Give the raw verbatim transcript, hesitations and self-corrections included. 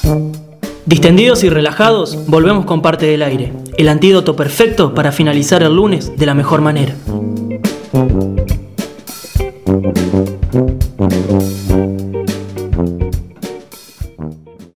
Distendidos y relajados, volvemos con Parte del Aire, el antídoto perfecto para finalizar el lunes de la mejor manera.